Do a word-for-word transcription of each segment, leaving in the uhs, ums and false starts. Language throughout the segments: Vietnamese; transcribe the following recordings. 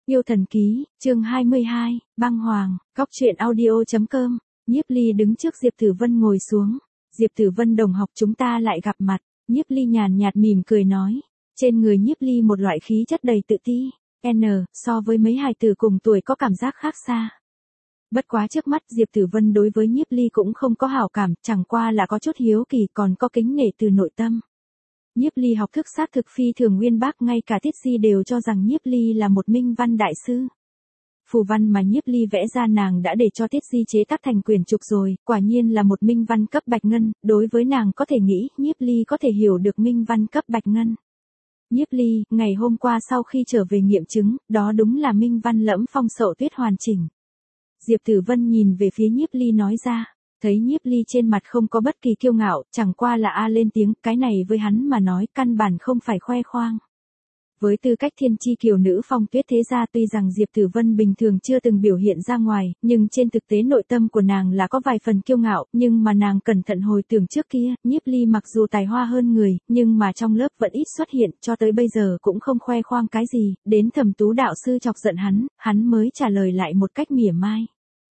Yêu thần ký, chương hai mươi hai, băng hoàng, góc truyện audio chấm com. Nhiếp Ly đứng trước Diệp Tử Vân ngồi xuống. Diệp Tử Vân đồng học, chúng ta lại gặp mặt. Nhiếp Ly nhàn nhạt mỉm cười nói. Trên người Nhiếp Ly một loại khí chất đầy tự ti. N, so với mấy hài tử cùng tuổi có cảm giác khác xa. Bất quá trước mắt Diệp Tử Vân đối với Nhiếp Ly cũng không có hảo cảm, chẳng qua là có chút hiếu kỳ, còn có kính nể từ nội tâm. Nhiếp Ly học thức xác thực phi thường uyên bác, ngay cả Tiết Di đều cho rằng Nhiếp Ly là một minh văn đại sư. Phù văn mà Nhiếp Ly vẽ ra nàng đã để cho Tiết Di chế tác thành quyển trục rồi, quả nhiên là một minh văn cấp bạch ngân, đối với nàng có thể nghĩ, Nhiếp Ly có thể hiểu được minh văn cấp bạch ngân. Nhiếp Ly, ngày hôm qua sau khi trở về nghiệm chứng, đó đúng là minh văn lẫm phong sậu tuyết hoàn chỉnh. Diệp Tử Vân nhìn về phía Nhiếp Ly nói ra. Thấy Nhiếp Ly trên mặt không có bất kỳ kiêu ngạo, chẳng qua là a lên tiếng, cái này với hắn mà nói căn bản không phải khoe khoang. Với tư cách thiên chi kiều nữ phong tuyết thế gia, tuy rằng Diệp Tử Vân bình thường chưa từng biểu hiện ra ngoài, nhưng trên thực tế nội tâm của nàng là có vài phần kiêu ngạo, nhưng mà nàng cẩn thận hồi tưởng trước kia, Nhiếp Ly mặc dù tài hoa hơn người, nhưng mà trong lớp vẫn ít xuất hiện, cho tới bây giờ cũng không khoe khoang cái gì, đến Thẩm Tú đạo sư chọc giận hắn, hắn mới trả lời lại một cách mỉa mai.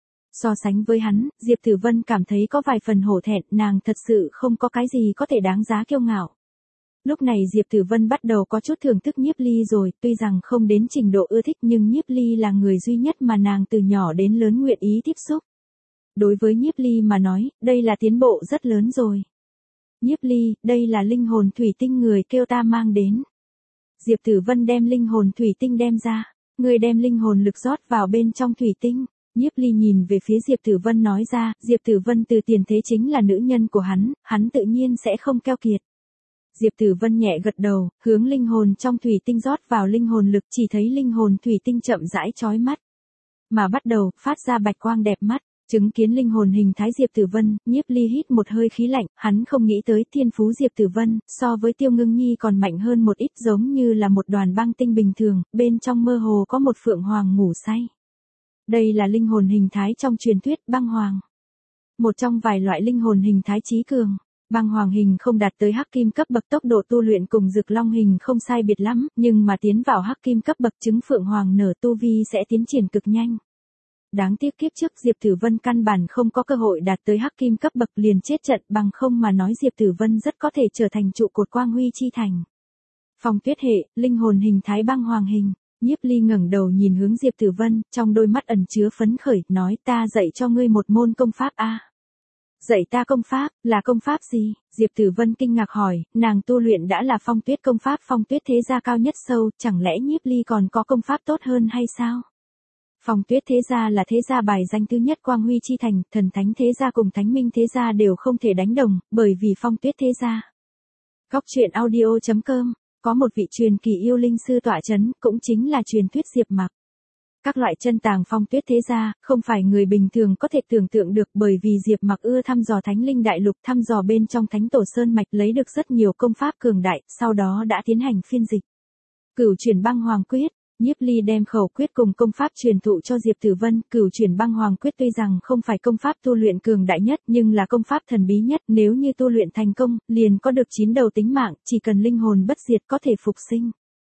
So sánh với hắn, Diệp Tử Vân cảm thấy có vài phần hổ thẹn, nàng thật sự không có cái gì có thể đáng giá kiêu ngạo. Lúc này Diệp Tử Vân bắt đầu có chút thưởng thức Nhiếp Ly rồi, tuy rằng không đến trình độ ưa thích nhưng Nhiếp Ly là người duy nhất mà nàng từ nhỏ đến lớn nguyện ý tiếp xúc. Đối với Nhiếp Ly mà nói, đây là tiến bộ rất lớn rồi. Nhiếp Ly, đây là linh hồn thủy tinh người kêu ta mang đến. Diệp Tử Vân đem linh hồn thủy tinh đem ra, người đem linh hồn lực rót vào bên trong thủy tinh. Nhiếp Ly nhìn về phía Diệp Tử Vân nói ra, Diệp Tử Vân từ tiền thế chính là nữ nhân của hắn, hắn tự nhiên sẽ không keo kiệt. Diệp Tử Vân nhẹ gật đầu, hướng linh hồn trong thủy tinh rót vào linh hồn lực, chỉ thấy linh hồn thủy tinh chậm rãi chói mắt, mà bắt đầu phát ra bạch quang đẹp mắt. Chứng kiến linh hồn hình thái Diệp Tử Vân, Nhiếp Ly hít một hơi khí lạnh, hắn không nghĩ tới thiên phú Diệp Tử Vân, so với Tiêu Ngưng Nhi còn mạnh hơn một ít, giống như là một đoàn băng tinh bình thường, bên trong mơ hồ có một phượng hoàng ngủ say. Đây là linh hồn hình thái trong truyền thuyết băng hoàng. Một trong vài loại linh hồn hình thái chí cường. Băng hoàng hình không đạt tới hắc kim cấp bậc, tốc độ tu luyện cùng Dực Long hình không sai biệt lắm, nhưng mà tiến vào hắc kim cấp bậc chứng phượng hoàng nở tu vi sẽ tiến triển cực nhanh. Đáng tiếc kiếp trước Diệp Tử Vân căn bản không có cơ hội đạt tới hắc kim cấp bậc liền chết trận, bằng không mà nói Diệp Tử Vân rất có thể trở thành trụ cột quang huy chi thành. Phong tuyết hệ, linh hồn hình thái băng hoàng hình. Nhiếp Ly ngẩng đầu nhìn hướng Diệp Tử Vân, trong đôi mắt ẩn chứa phấn khởi, nói ta dạy cho ngươi một môn công pháp a. Dạy ta công pháp, là công pháp gì? Diệp Tử Vân kinh ngạc hỏi, nàng tu luyện đã là phong tuyết công pháp, phong tuyết thế gia cao nhất sâu, chẳng lẽ Nhiếp Ly còn có công pháp tốt hơn hay sao? Phong tuyết thế gia là thế gia bài danh thứ nhất quang huy chi thành, thần thánh thế gia cùng thánh minh thế gia đều không thể đánh đồng, bởi vì phong tuyết thế gia. Góc truyện audio chấm com. Có một vị truyền kỳ yêu linh sư tọa chấn, cũng chính là truyền thuyết Diệp Mặc. Các loại chân tàng phong tuyết thế gia, không phải người bình thường có thể tưởng tượng được, bởi vì Diệp Mặc ưa thăm dò thánh linh đại lục, thăm dò bên trong thánh tổ sơn mạch, lấy được rất nhiều công pháp cường đại, sau đó đã tiến hành phiên dịch. Cửu chuyển băng hoàng quyết. Nhiếp Ly đem khẩu quyết cùng công pháp truyền thụ cho Diệp Tử Vân. Cửu chuyển băng hoàng quyết tuy rằng không phải công pháp tu luyện cường đại nhất, nhưng là công pháp thần bí nhất, nếu như tu luyện thành công, liền có được chín đầu tính mạng, chỉ cần linh hồn bất diệt có thể phục sinh.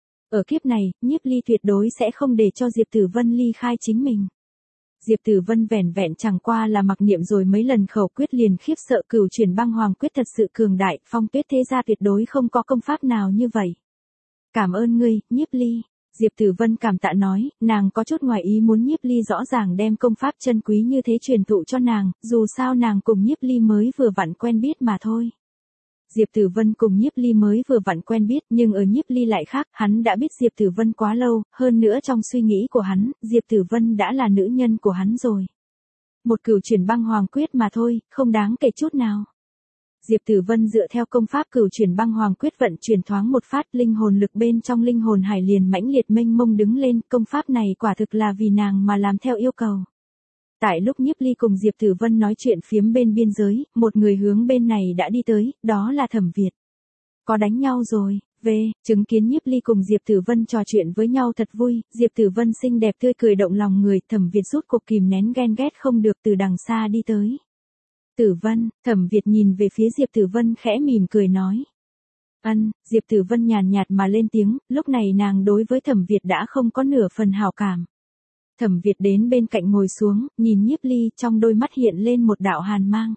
Ở kiếp này, Nhiếp Ly tuyệt đối sẽ không để cho Diệp Tử Vân ly khai chính mình. Diệp Tử Vân vẻn vẹn chẳng qua là mặc niệm rồi mấy lần khẩu quyết liền khiếp sợ, cửu chuyển băng hoàng quyết thật sự cường đại, phong tuyết thế gia tuyệt đối không có công pháp nào như vậy. Cảm ơn ngươi, Nhiếp Ly. Diệp Tử Vân cảm tạ nói, nàng có chút ngoài ý muốn Nhiếp Ly rõ ràng đem công pháp chân quý như thế truyền thụ cho nàng, dù sao nàng cùng Nhiếp Ly mới vừa vặn quen biết mà thôi. Diệp Tử Vân cùng Nhiếp Ly mới vừa vặn quen biết, nhưng ở Nhiếp Ly lại khác, hắn đã biết Diệp Tử Vân quá lâu, hơn nữa trong suy nghĩ của hắn, Diệp Tử Vân đã là nữ nhân của hắn rồi. Một cửu chuyển băng hoàng quyết mà thôi, không đáng kể chút nào. Diệp Tử Vân dựa theo công pháp cửu chuyển băng hoàng quyết vận chuyển thoáng một phát, linh hồn lực bên trong linh hồn hải liền mãnh liệt mênh mông đứng lên, công pháp này quả thực là vì nàng mà làm theo yêu cầu. Tại lúc Nhiếp Ly cùng Diệp Tử Vân nói chuyện phiếm bên biên giới, một người hướng bên này đã đi tới, đó là Thẩm Việt. Có đánh nhau rồi, về, chứng kiến Nhiếp Ly cùng Diệp Tử Vân trò chuyện với nhau thật vui, Diệp Tử Vân xinh đẹp tươi cười động lòng người, Thẩm Việt rút cuộc kìm nén ghen ghét không được từ đằng xa đi tới. Tử Vân, Thẩm Việt nhìn về phía Diệp Tử Vân khẽ mỉm cười nói. Ân, Diệp Tử Vân nhàn nhạt mà lên tiếng, lúc này nàng đối với Thẩm Việt đã không có nửa phần hảo cảm. Thẩm Việt đến bên cạnh ngồi xuống, nhìn Nhiếp Ly, trong đôi mắt hiện lên một đạo hàn mang.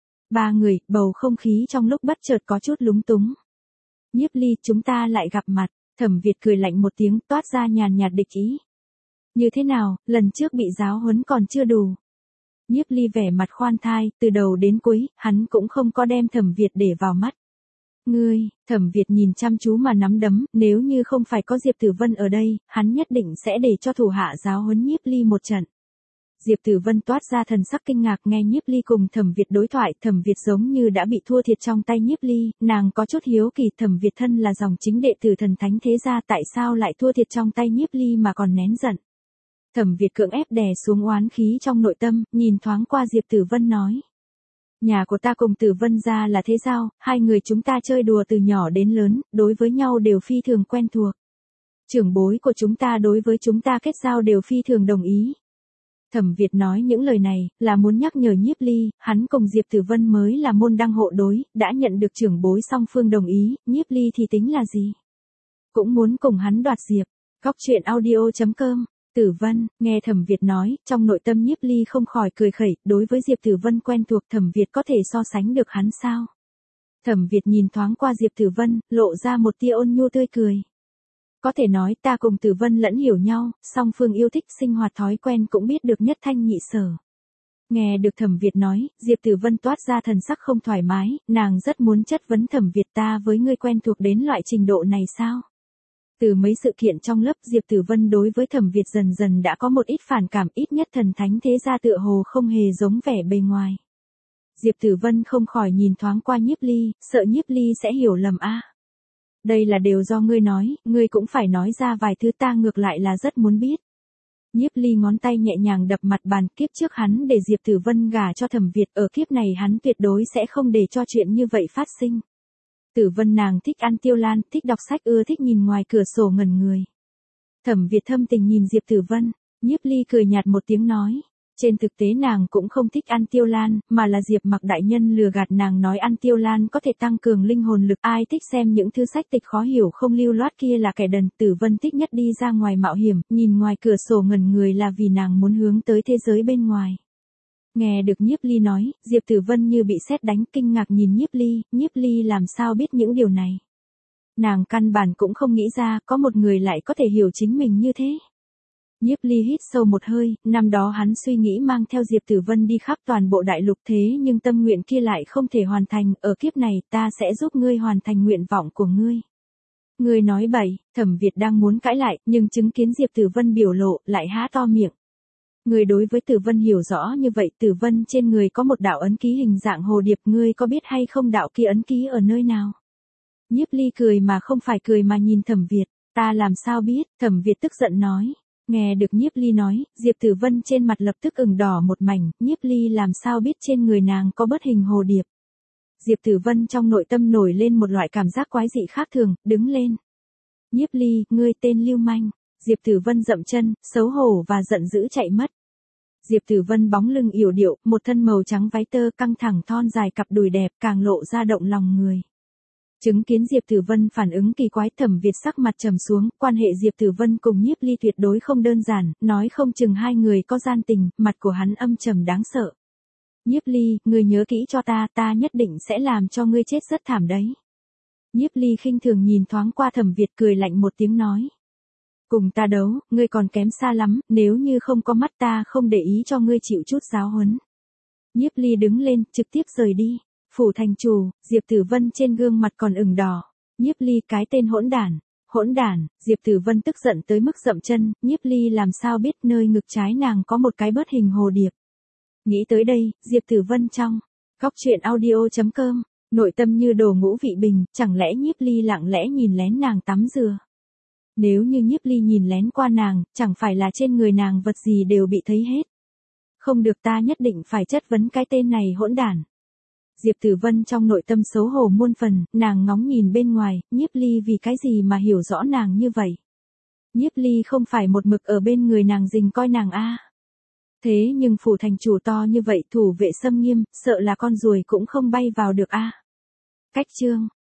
Ba người, bầu không khí trong lúc bất chợt có chút lúng túng. Nhiếp Ly, chúng ta lại gặp mặt. Thẩm Việt cười lạnh một tiếng, toát ra nhàn nhạt địch ý. Như thế nào, lần trước bị giáo huấn còn chưa đủ. Nhiếp Ly vẻ mặt khoan thai, từ đầu đến cuối, hắn cũng không có đem Thẩm Việt để vào mắt. Ngươi, Thẩm Việt nhìn chăm chú mà nắm đấm, nếu như không phải có Diệp Tử Vân ở đây, hắn nhất định sẽ để cho thủ hạ giáo huấn Nhiếp Ly một trận. Diệp Tử Vân toát ra thần sắc kinh ngạc nghe Nhiếp Ly cùng Thẩm Việt đối thoại, Thẩm Việt giống như đã bị thua thiệt trong tay Nhiếp Ly, nàng có chút hiếu kỳ, Thẩm Việt thân là dòng chính đệ tử thần thánh thế gia, tại sao lại thua thiệt trong tay Nhiếp Ly mà còn nén giận. Thẩm Việt cưỡng ép đè xuống oán khí trong nội tâm, nhìn thoáng qua Diệp Tử Vân nói. Nhà của ta cùng Tử Vân gia là thế giao, hai người chúng ta chơi đùa từ nhỏ đến lớn, đối với nhau đều phi thường quen thuộc. Trưởng bối của chúng ta đối với chúng ta kết giao đều phi thường đồng ý. Thẩm Việt nói những lời này, là muốn nhắc nhở Nhiếp Ly, hắn cùng Diệp Tử Vân mới là môn đăng hộ đối, đã nhận được trưởng bối song phương đồng ý, Nhiếp Ly thì tính là gì? Cũng muốn cùng hắn đoạt Diệp. Góc truyện audio chấm com. Tử Vân, nghe Thẩm Việt nói, trong nội tâm Nhiếp Ly không khỏi cười khẩy, đối với Diệp Tử Vân quen thuộc, Thẩm Việt có thể so sánh được hắn sao? Thẩm Việt nhìn thoáng qua Diệp Tử Vân, lộ ra một tia ôn nhu tươi cười. Có thể nói ta cùng Tử Vân lẫn hiểu nhau, song phương yêu thích sinh hoạt thói quen cũng biết được nhất thanh nhị sở. Nghe được Thẩm Việt nói, Diệp Tử Vân toát ra thần sắc không thoải mái, nàng rất muốn chất vấn Thẩm Việt, ta với ngươi quen thuộc đến loại trình độ này sao? Từ mấy sự kiện trong lớp, Diệp Tử Vân đối với Thẩm Việt dần dần đã có một ít phản cảm, ít nhất thần thánh thế gia tựa hồ không hề giống vẻ bề ngoài. Diệp Tử Vân không khỏi nhìn thoáng qua Nhiếp Ly, sợ Nhiếp Ly sẽ hiểu lầm a. Đây là đều do ngươi nói, ngươi cũng phải nói ra vài thứ, ta ngược lại là rất muốn biết. Nhiếp Ly ngón tay nhẹ nhàng đập mặt bàn, kiếp trước hắn để Diệp Tử Vân gả cho Thẩm Việt, ở kiếp này hắn tuyệt đối sẽ không để cho chuyện như vậy phát sinh. Tử Vân nàng thích ăn tiêu lan, thích đọc sách, ưa thích nhìn ngoài cửa sổ ngẩn người. Thẩm Việt thâm tình nhìn Diệp Tử Vân, Nhiếp Ly cười nhạt một tiếng nói. Trên thực tế nàng cũng không thích ăn tiêu lan, mà là Diệp Mặc đại nhân lừa gạt nàng nói ăn tiêu lan có thể tăng cường linh hồn lực. Ai thích xem những thứ sách tịch khó hiểu không lưu loát kia là kẻ đần. Tử Vân thích nhất đi ra ngoài mạo hiểm, nhìn ngoài cửa sổ ngẩn người là vì nàng muốn hướng tới thế giới bên ngoài. Nghe được Nhiếp Ly nói, Diệp Tử Vân như bị sét đánh, kinh ngạc nhìn Nhiếp Ly, Nhiếp Ly làm sao biết những điều này. Nàng căn bản cũng không nghĩ ra có một người lại có thể hiểu chính mình như thế. Nhiếp Ly hít sâu một hơi, năm đó hắn suy nghĩ mang theo Diệp Tử Vân đi khắp toàn bộ đại lục, thế nhưng tâm nguyện kia lại không thể hoàn thành, ở kiếp này ta sẽ giúp ngươi hoàn thành nguyện vọng của ngươi. Ngươi nói bậy, Thẩm Việt đang muốn cãi lại, nhưng chứng kiến Diệp Tử Vân biểu lộ, lại há to miệng. Ngươi đối với Tử Vân hiểu rõ như vậy, Tử Vân trên người có một đạo ấn ký hình dạng hồ điệp, ngươi có biết hay không đạo kia ấn ký ở nơi nào? Nhiếp Ly cười mà không phải cười mà nhìn Thẩm Việt, ta làm sao biết, Thẩm Việt tức giận nói. Nghe được Nhiếp Ly nói, Diệp Tử Vân trên mặt lập tức ửng đỏ một mảnh, Nhiếp Ly làm sao biết trên người nàng có bớt hình hồ điệp. Diệp Tử Vân trong nội tâm nổi lên một loại cảm giác quái dị khác thường, đứng lên. Nhiếp Ly, ngươi tên lưu manh. Diệp Tử Vân dậm chân, xấu hổ và giận dữ chạy mất. Diệp Tử Vân bóng lưng yểu điệu, một thân màu trắng váy tơ căng thẳng thon dài, cặp đùi đẹp càng lộ ra động lòng người. Chứng kiến Diệp Tử Vân phản ứng kỳ quái, Thẩm Việt sắc mặt trầm xuống, quan hệ Diệp Tử Vân cùng Nhiếp Ly tuyệt đối không đơn giản, nói không chừng hai người có gian tình, mặt của hắn âm trầm đáng sợ. Nhiếp Ly, ngươi nhớ kỹ cho ta, ta nhất định sẽ làm cho ngươi chết rất thảm đấy. Nhiếp Ly khinh thường nhìn thoáng qua Thẩm Việt, cười lạnh một tiếng nói. Cùng ta đấu, ngươi còn kém xa lắm, nếu như không có mắt ta không để ý cho ngươi chịu chút giáo huấn. Nhiếp Ly đứng lên, trực tiếp rời đi. Phủ thành chủ, Diệp Tử Vân trên gương mặt còn ửng đỏ. Nhiếp Ly, cái tên hỗn đản. Hỗn đản, Diệp Tử Vân tức giận tới mức dậm chân, Nhiếp Ly làm sao biết nơi ngực trái nàng có một cái bớt hình hồ điệp. Nghĩ tới đây, Diệp Tử Vân trong góc truyện audio chấm com, nội tâm như đồ ngũ vị bình, chẳng lẽ Nhiếp Ly lặng lẽ nhìn lén nàng tắm dừa. Nếu như Nhiếp Ly nhìn lén qua nàng, chẳng phải là trên người nàng vật gì đều bị thấy hết. Không được, ta nhất định phải chất vấn cái tên này hỗn đản. Diệp Tử Vân trong nội tâm xấu hổ muôn phần, nàng ngóng nhìn bên ngoài, Nhiếp Ly vì cái gì mà hiểu rõ nàng như vậy. Nhiếp Ly không phải một mực ở bên người nàng rình coi nàng a. Thế nhưng phủ thành chủ to như vậy, thủ vệ xâm nghiêm, sợ là con ruồi cũng không bay vào được a. Cách chương